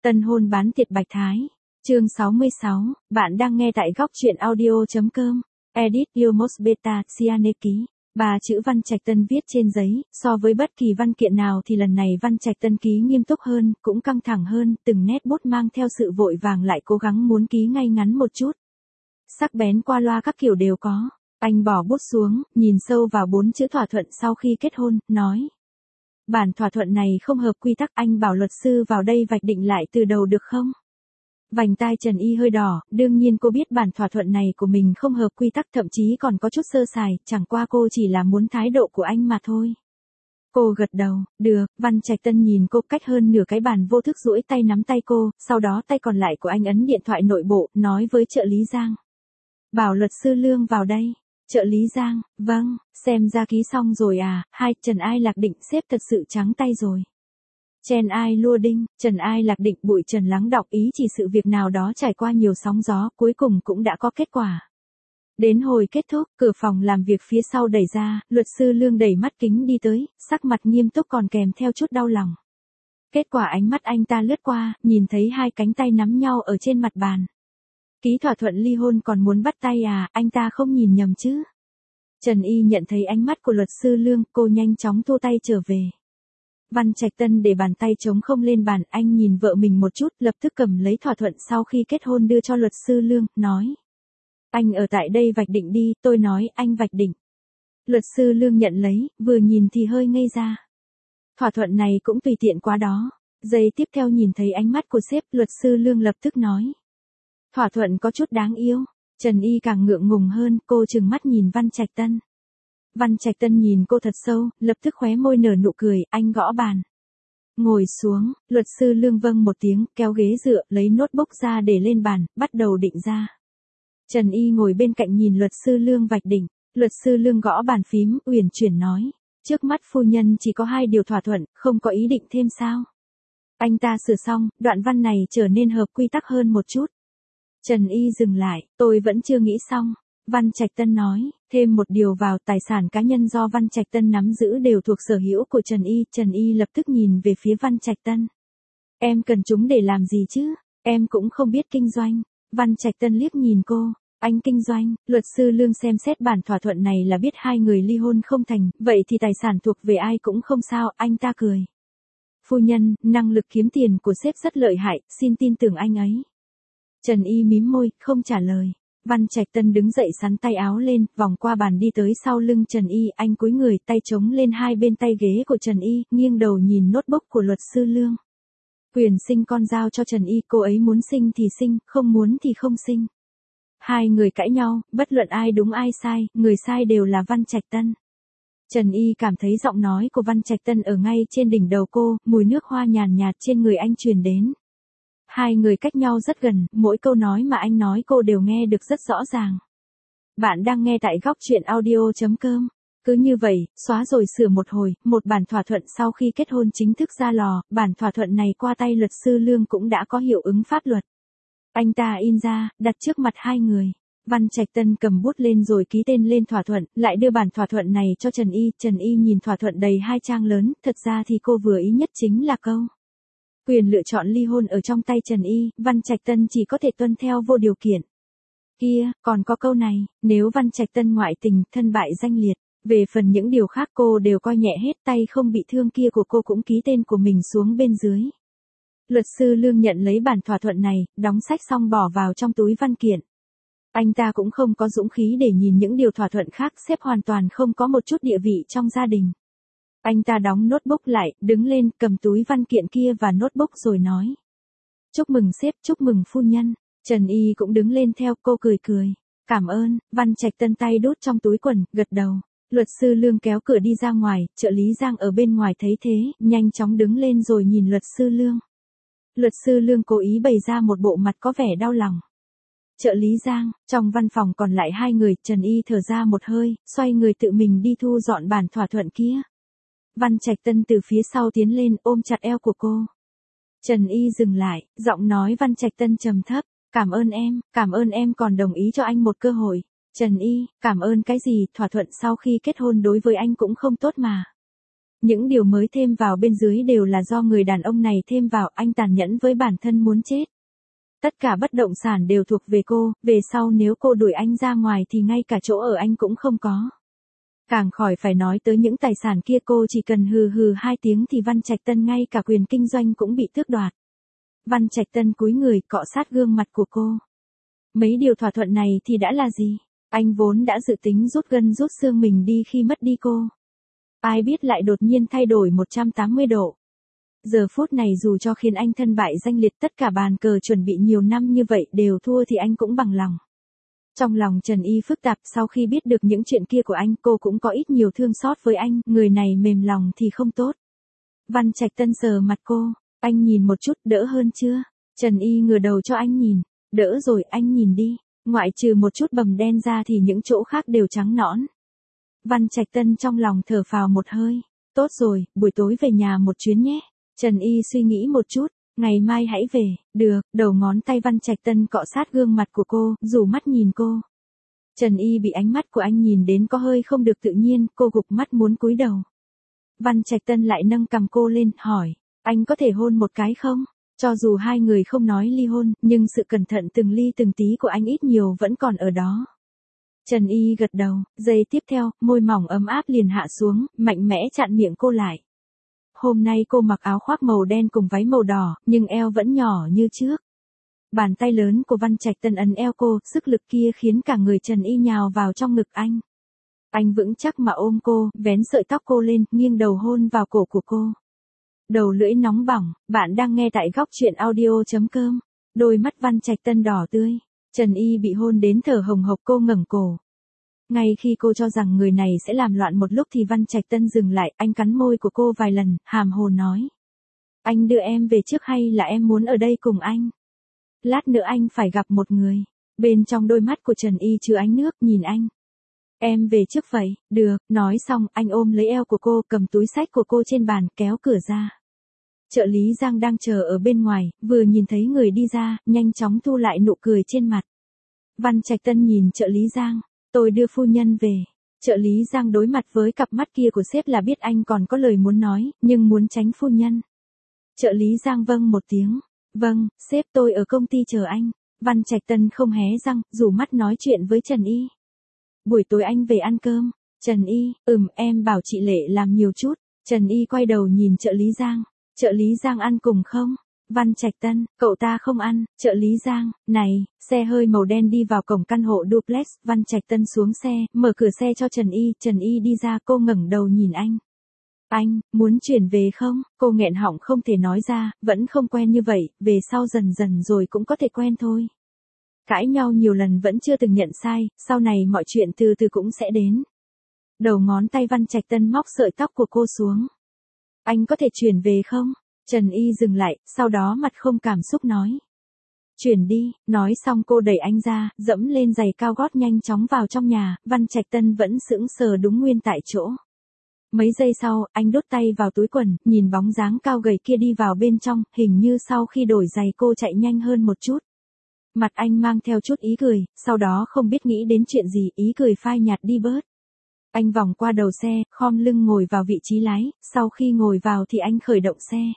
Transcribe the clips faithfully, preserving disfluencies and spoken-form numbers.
Tân hôn bán tiệt Bạch Thái. Chương sáu mươi sáu, bạn đang nghe tại góc truyện audio.com. Edit Yomos Beta, Siane ký. Ba chữ Văn Trạch Tân viết trên giấy, so với bất kỳ văn kiện nào thì lần này Văn Trạch Tân ký nghiêm túc hơn, cũng căng thẳng hơn, từng nét bút mang theo sự vội vàng lại cố gắng muốn ký ngay ngắn một chút. Sắc bén qua loa các kiểu đều có. Anh bỏ bút xuống, nhìn sâu vào bốn chữ thỏa thuận sau khi kết hôn, nói. Bản thỏa thuận này không hợp quy tắc, anh bảo luật sư vào đây vạch định lại từ đầu được không? Vành tai Trần Y hơi đỏ, đương nhiên cô biết bản thỏa thuận này của mình không hợp quy tắc, thậm chí còn có chút sơ sài, chẳng qua cô chỉ là muốn thái độ của anh mà thôi. Cô gật đầu, được. Văn Trạch Tân nhìn cô cách hơn nửa cái bàn vô thức duỗi tay nắm tay cô, sau đó tay còn lại của anh ấn điện thoại nội bộ, nói với trợ lý Giang. Bảo luật sư Lương vào đây. Trợ lý Giang, vâng, xem ra ký xong rồi à, hai, Trần Ai Lạc Định xếp thật sự trắng tay rồi. Chen Ai Lua Đinh, Trần Ai Lạc Định bụi trần lắng đọng, ý chỉ sự việc nào đó trải qua nhiều sóng gió, cuối cùng cũng đã có kết quả. Đến hồi kết thúc, cửa phòng làm việc phía sau đẩy ra, luật sư Lương đẩy mắt kính đi tới, sắc mặt nghiêm túc còn kèm theo chút đau lòng. Kết quả ánh mắt anh ta lướt qua, nhìn thấy hai cánh tay nắm nhau ở trên mặt bàn. Ký thỏa thuận ly hôn còn muốn bắt tay à, anh ta không nhìn nhầm chứ. Trần Y nhận thấy ánh mắt của luật sư Lương, cô nhanh chóng thu tay trở về. Văn Trạch Tân để bàn tay trống không lên bàn, anh nhìn vợ mình một chút, lập tức cầm lấy thỏa thuận sau khi kết hôn đưa cho luật sư Lương, nói. Anh ở tại đây vạch định đi, tôi nói anh vạch định. Luật sư Lương nhận lấy, vừa nhìn thì hơi ngây ra. Thỏa thuận này cũng tùy tiện quá đó. Giây tiếp theo nhìn thấy ánh mắt của sếp, luật sư Lương lập tức nói. Thỏa thuận có chút đáng yêu. Trần Y càng ngượng ngùng hơn, cô trừng mắt nhìn Văn Trạch Tân. Văn Trạch Tân nhìn cô thật sâu, lập tức khóe môi nở nụ cười, anh gõ bàn. Ngồi xuống, luật sư Lương vâng một tiếng, kéo ghế dựa, lấy notebook ra để lên bàn, bắt đầu định ra. Trần Y ngồi bên cạnh nhìn luật sư Lương vạch định, luật sư Lương gõ bàn phím, uyển chuyển nói. Trước mắt phu nhân chỉ có hai điều thỏa thuận, không có ý định thêm sao. Anh ta sửa xong, đoạn văn này trở nên hợp quy tắc hơn một chút. Trần Y dừng lại, tôi vẫn chưa nghĩ xong. Văn Trạch Tân nói, thêm một điều vào, tài sản cá nhân do Văn Trạch Tân nắm giữ đều thuộc sở hữu của Trần Y. Trần Y lập tức nhìn về phía Văn Trạch Tân. Em cần chúng để làm gì chứ? Em cũng không biết kinh doanh. Văn Trạch Tân liếc nhìn cô, anh kinh doanh. Luật sư Lương xem xét bản thỏa thuận này là biết hai người ly hôn không thành, vậy thì tài sản thuộc về ai cũng không sao, anh ta cười. Phu nhân, năng lực kiếm tiền của sếp rất lợi hại, xin tin tưởng anh ấy. Trần Y mím môi, không trả lời. Văn Trạch Tân đứng dậy sắn tay áo lên, vòng qua bàn đi tới sau lưng Trần Y, anh cúi người, tay chống lên hai bên tay ghế của Trần Y, nghiêng đầu nhìn notebook của luật sư Lương. Quyền sinh con giao cho Trần Y, cô ấy muốn sinh thì sinh, không muốn thì không sinh. Hai người cãi nhau, bất luận ai đúng ai sai, người sai đều là Văn Trạch Tân. Trần Y cảm thấy giọng nói của Văn Trạch Tân ở ngay trên đỉnh đầu cô, mùi nước hoa nhàn nhạt trên người anh truyền đến. Hai người cách nhau rất gần, mỗi câu nói mà anh nói cô đều nghe được rất rõ ràng. Bạn đang nghe tại góc truyện audio.com. Cứ như vậy, xóa rồi sửa một hồi, một bản thỏa thuận sau khi kết hôn chính thức ra lò, bản thỏa thuận này qua tay luật sư Lương cũng đã có hiệu ứng pháp luật. Anh ta in ra, đặt trước mặt hai người. Văn Trạch Tân cầm bút lên rồi ký tên lên thỏa thuận, lại đưa bản thỏa thuận này cho Trần Y. Trần Y nhìn thỏa thuận đầy hai trang lớn, thật ra thì cô vừa ý nhất chính là câu. Quyền lựa chọn ly hôn ở trong tay Trần Y, Văn Trạch Tân chỉ có thể tuân theo vô điều kiện. Kia, còn có câu này, nếu Văn Trạch Tân ngoại tình, thân bại danh liệt. Về phần những điều khác cô đều coi nhẹ hết, tay không bị thương kia của cô cũng ký tên của mình xuống bên dưới. Luật sư Lương nhận lấy bản thỏa thuận này, đóng sách xong bỏ vào trong túi văn kiện. Anh ta cũng không có dũng khí để nhìn những điều thỏa thuận khác, sếp hoàn toàn không có một chút địa vị trong gia đình. Anh ta đóng notebook lại, đứng lên, cầm túi văn kiện kia và notebook rồi nói. Chúc mừng sếp, chúc mừng phu nhân. Trần Y cũng đứng lên theo, cô cười cười. Cảm ơn. Văn Trạch Tân tay đút trong túi quần, gật đầu. Luật sư Lương kéo cửa đi ra ngoài, trợ lý Giang ở bên ngoài thấy thế, nhanh chóng đứng lên rồi nhìn luật sư Lương. Luật sư Lương cố ý bày ra một bộ mặt có vẻ đau lòng. Trợ lý Giang, trong văn phòng còn lại hai người, Trần Y thở ra một hơi, xoay người tự mình đi thu dọn bản thỏa thuận kia. Văn Trạch Tân từ phía sau tiến lên, ôm chặt eo của cô. Trần Y dừng lại, giọng nói Văn Trạch Tân trầm thấp, cảm ơn em, cảm ơn em còn đồng ý cho anh một cơ hội. Trần Y, cảm ơn cái gì, thỏa thuận sau khi kết hôn đối với anh cũng không tốt mà. Những điều mới thêm vào bên dưới đều là do người đàn ông này thêm vào, anh tàn nhẫn với bản thân muốn chết. Tất cả bất động sản đều thuộc về cô, về sau nếu cô đuổi anh ra ngoài thì ngay cả chỗ ở anh cũng không có. Càng khỏi phải nói tới những tài sản kia, cô chỉ cần hừ hừ hai tiếng thì Văn Trạch Tân ngay cả quyền kinh doanh cũng bị tước đoạt. Văn Trạch Tân cúi người cọ sát gương mặt của cô. Mấy điều thỏa thuận này thì đã là gì? Anh vốn đã dự tính rút gân rút xương mình đi khi mất đi cô. Ai biết lại đột nhiên thay đổi một trăm tám mươi độ. Giờ phút này dù cho khiến anh thân bại danh liệt, tất cả bàn cờ chuẩn bị nhiều năm như vậy đều thua thì anh cũng bằng lòng. Trong lòng Trần Y phức tạp, sau khi biết được những chuyện kia của anh, cô cũng có ít nhiều thương xót với anh, người này mềm lòng thì không tốt. Văn Trạch Tân sờ mặt cô, anh nhìn một chút, đỡ hơn chưa? Trần Y ngửa đầu cho anh nhìn, đỡ rồi, anh nhìn đi, ngoại trừ một chút bầm đen ra thì những chỗ khác đều trắng nõn. Văn Trạch Tân trong lòng thở phào một hơi, tốt rồi, buổi tối về nhà một chuyến nhé. Trần Y suy nghĩ một chút, ngày mai hãy về, được, đầu ngón tay Văn Trạch Tân cọ sát gương mặt của cô, rủ mắt nhìn cô. Trần Y bị ánh mắt của anh nhìn đến có hơi không được tự nhiên, cô gục mắt muốn cúi đầu. Văn Trạch Tân lại nâng cằm cô lên, hỏi, anh có thể hôn một cái không? Cho dù hai người không nói ly hôn, nhưng sự cẩn thận từng ly từng tí của anh ít nhiều vẫn còn ở đó. Trần Y gật đầu, giây tiếp theo, môi mỏng ấm áp liền hạ xuống, mạnh mẽ chặn miệng cô lại. Hôm nay cô mặc áo khoác màu đen cùng váy màu đỏ, nhưng eo vẫn nhỏ như trước. Bàn tay lớn của Văn Trạch Tân ấn eo cô, sức lực kia khiến cả người Trần Y nhào vào trong ngực anh. Anh vững chắc mà ôm cô, vén sợi tóc cô lên, nghiêng đầu hôn vào cổ của cô. Đầu lưỡi nóng bỏng, bạn đang nghe tại góc truyện audio chấm com. Đôi mắt Văn Trạch Tân đỏ tươi, Trần Y bị hôn đến thở hồng hộc, cô ngẩng cổ. Ngay khi cô cho rằng người này sẽ làm loạn một lúc thì Văn Trạch Tân dừng lại, anh cắn môi của cô vài lần, hàm hồ nói. Anh đưa em về trước hay là em muốn ở đây cùng anh? Lát nữa anh phải gặp một người. Bên trong đôi mắt của Trần Y chứa ánh nước, nhìn anh. Em về trước vậy, được, nói xong, anh ôm lấy eo của cô, cầm túi xách của cô trên bàn, kéo cửa ra. Trợ lý Giang đang chờ ở bên ngoài, vừa nhìn thấy người đi ra, nhanh chóng thu lại nụ cười trên mặt. Văn Trạch Tân nhìn trợ lý Giang, tôi đưa phu nhân về. Trợ lý Giang đối mặt với cặp mắt kia của sếp là biết anh còn có lời muốn nói, nhưng muốn tránh phu nhân. Trợ lý Giang vâng một tiếng, vâng, sếp tôi ở công ty chờ anh. Văn Trạch Tân không hé răng, rủ mắt nói chuyện với Trần Y. Buổi tối anh về ăn cơm. Trần Y, ừm, em bảo chị Lệ làm nhiều chút. Trần Y quay đầu nhìn trợ lý Giang. Trợ lý Giang ăn cùng không? Văn Trạch Tân, cậu ta không ăn. Trợ lý Giang, này, xe hơi màu đen đi vào cổng căn hộ duplex. Văn Trạch Tân xuống xe, mở cửa xe cho Trần Y. Trần Y đi ra, cô ngẩng đầu nhìn anh. Anh, muốn chuyển về không? Cô nghẹn họng không thể nói ra, vẫn không quen như vậy, về sau dần dần rồi cũng có thể quen thôi. Cãi nhau nhiều lần vẫn chưa từng nhận sai, sau này mọi chuyện từ từ cũng sẽ đến. Đầu ngón tay Văn Trạch Tân móc sợi tóc của cô xuống. Anh có thể chuyển về không? Trần Y dừng lại, sau đó mặt không cảm xúc nói. Chuyển đi, nói xong cô đẩy anh ra, dẫm lên giày cao gót nhanh chóng vào trong nhà, Văn Trạch Tân vẫn sững sờ đúng nguyên tại chỗ. Mấy giây sau, anh đút tay vào túi quần, nhìn bóng dáng cao gầy kia đi vào bên trong, hình như sau khi đổi giày cô chạy nhanh hơn một chút. Mặt anh mang theo chút ý cười, sau đó không biết nghĩ đến chuyện gì, ý cười phai nhạt đi bớt. Anh vòng qua đầu xe, khom lưng ngồi vào vị trí lái, sau khi ngồi vào thì anh khởi động xe.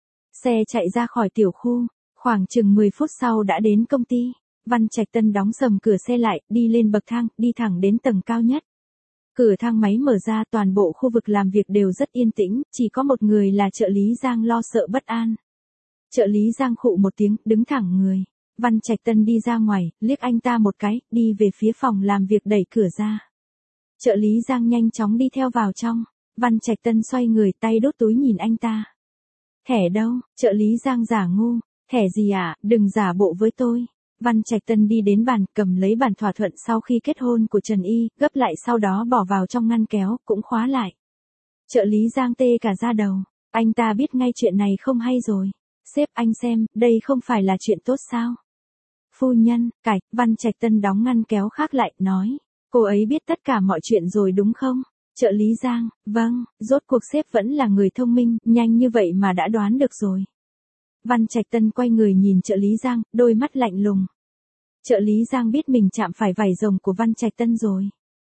Xe chạy ra khỏi tiểu khu, khoảng chừng mười phút sau đã đến công ty. Văn Trạch Tân đóng sầm cửa xe lại, đi lên bậc thang, đi thẳng đến tầng cao nhất. Cửa thang máy mở ra, toàn bộ khu vực làm việc đều rất yên tĩnh, chỉ có một người là trợ lý Giang lo sợ bất an. Trợ lý Giang khụ một tiếng, đứng thẳng người. Văn Trạch Tân đi ra ngoài, liếc anh ta một cái, đi về phía phòng làm việc đẩy cửa ra. Trợ lý Giang nhanh chóng đi theo vào trong. Văn Trạch Tân xoay người, tay đốt túi nhìn anh ta. Thẻ đâu? Trợ lý Giang giả ngu. Thẻ gì ạ? À? Đừng giả bộ với tôi. Văn Trạch Tân đi đến bàn, cầm lấy bản thỏa thuận sau khi kết hôn của Trần Y, gấp lại sau đó bỏ vào trong ngăn kéo, cũng khóa lại. Trợ lý Giang tê cả da đầu. Anh ta biết ngay chuyện này không hay rồi. Sếp anh xem, đây không phải là chuyện tốt sao? Phu nhân, cải, Văn Trạch Tân đóng ngăn kéo khác lại, nói. Cô ấy biết tất cả mọi chuyện rồi đúng không? Trợ lý Giang, vâng, rốt cuộc sếp vẫn là người thông minh, nhanh như vậy mà đã đoán được rồi. Văn Trạch Tân quay người nhìn trợ lý Giang, đôi mắt lạnh lùng. Trợ lý Giang biết mình chạm phải vảy rồng của Văn Trạch Tân rồi.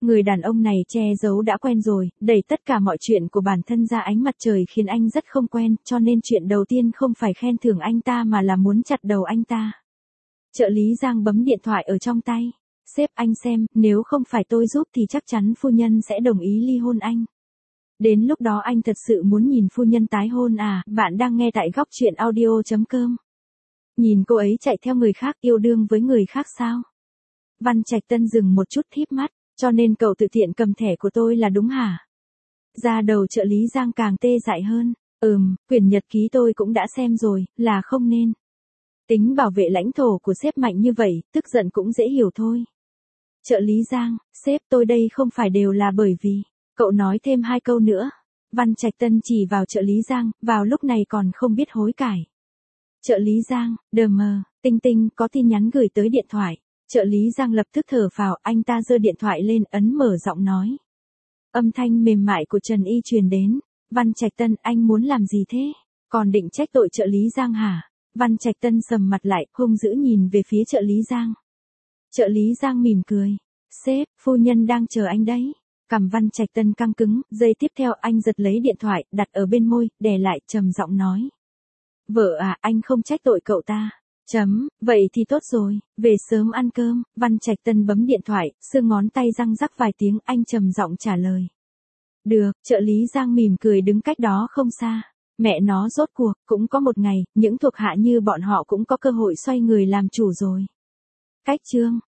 Người đàn ông này che giấu đã quen rồi, đẩy tất cả mọi chuyện của bản thân ra ánh mặt trời khiến anh rất không quen, cho nên chuyện đầu tiên không phải khen thưởng anh ta mà là muốn chặt đầu anh ta. Trợ lý Giang bấm điện thoại ở trong tay. Sếp anh xem, nếu không phải tôi giúp thì chắc chắn phu nhân sẽ đồng ý ly hôn anh. Đến lúc đó anh thật sự muốn nhìn phu nhân tái hôn à, bạn đang nghe tại góc truyện audio.com. Nhìn cô ấy chạy theo người khác yêu đương với người khác sao? Văn Trạch Tân dừng một chút híp mắt, cho nên cậu tự tiện cầm thẻ của tôi là đúng hả? Da đầu trợ lý Giang càng tê dại hơn. Ừm, quyển nhật ký tôi cũng đã xem rồi, là không nên. Tính bảo vệ lãnh thổ của sếp mạnh như vậy, tức giận cũng dễ hiểu thôi. Trợ lý Giang, sếp tôi đây không phải đều là bởi vì, cậu nói thêm hai câu nữa. Văn Trạch Tân chỉ vào trợ lý Giang, vào lúc này còn không biết hối cải. Trợ lý Giang, đờ mờ, tinh tinh có tin nhắn gửi tới điện thoại. Trợ lý Giang lập tức thở phào, anh ta giơ điện thoại lên ấn mở giọng nói. Âm thanh mềm mại của Trần Y truyền đến. Văn Trạch Tân, anh muốn làm gì thế? Còn định trách tội trợ lý Giang hả? Văn Trạch Tân sầm mặt lại, hung dữ nhìn về phía trợ lý Giang. Trợ lý Giang mỉm cười. Sếp, phu nhân đang chờ anh đấy. Cằm Văn Trạch Tân căng cứng, giây tiếp theo anh giật lấy điện thoại, đặt ở bên môi, đè lại, trầm giọng nói. Vợ à, anh không trách tội cậu ta. Chấm, vậy thì tốt rồi, về sớm ăn cơm. Văn Trạch Tân bấm điện thoại, xương ngón tay răng rắc vài tiếng, anh trầm giọng trả lời. Được, trợ lý Giang mỉm cười đứng cách đó không xa. Mẹ nó rốt cuộc, cũng có một ngày, những thuộc hạ như bọn họ cũng có cơ hội xoay người làm chủ rồi. Cách chương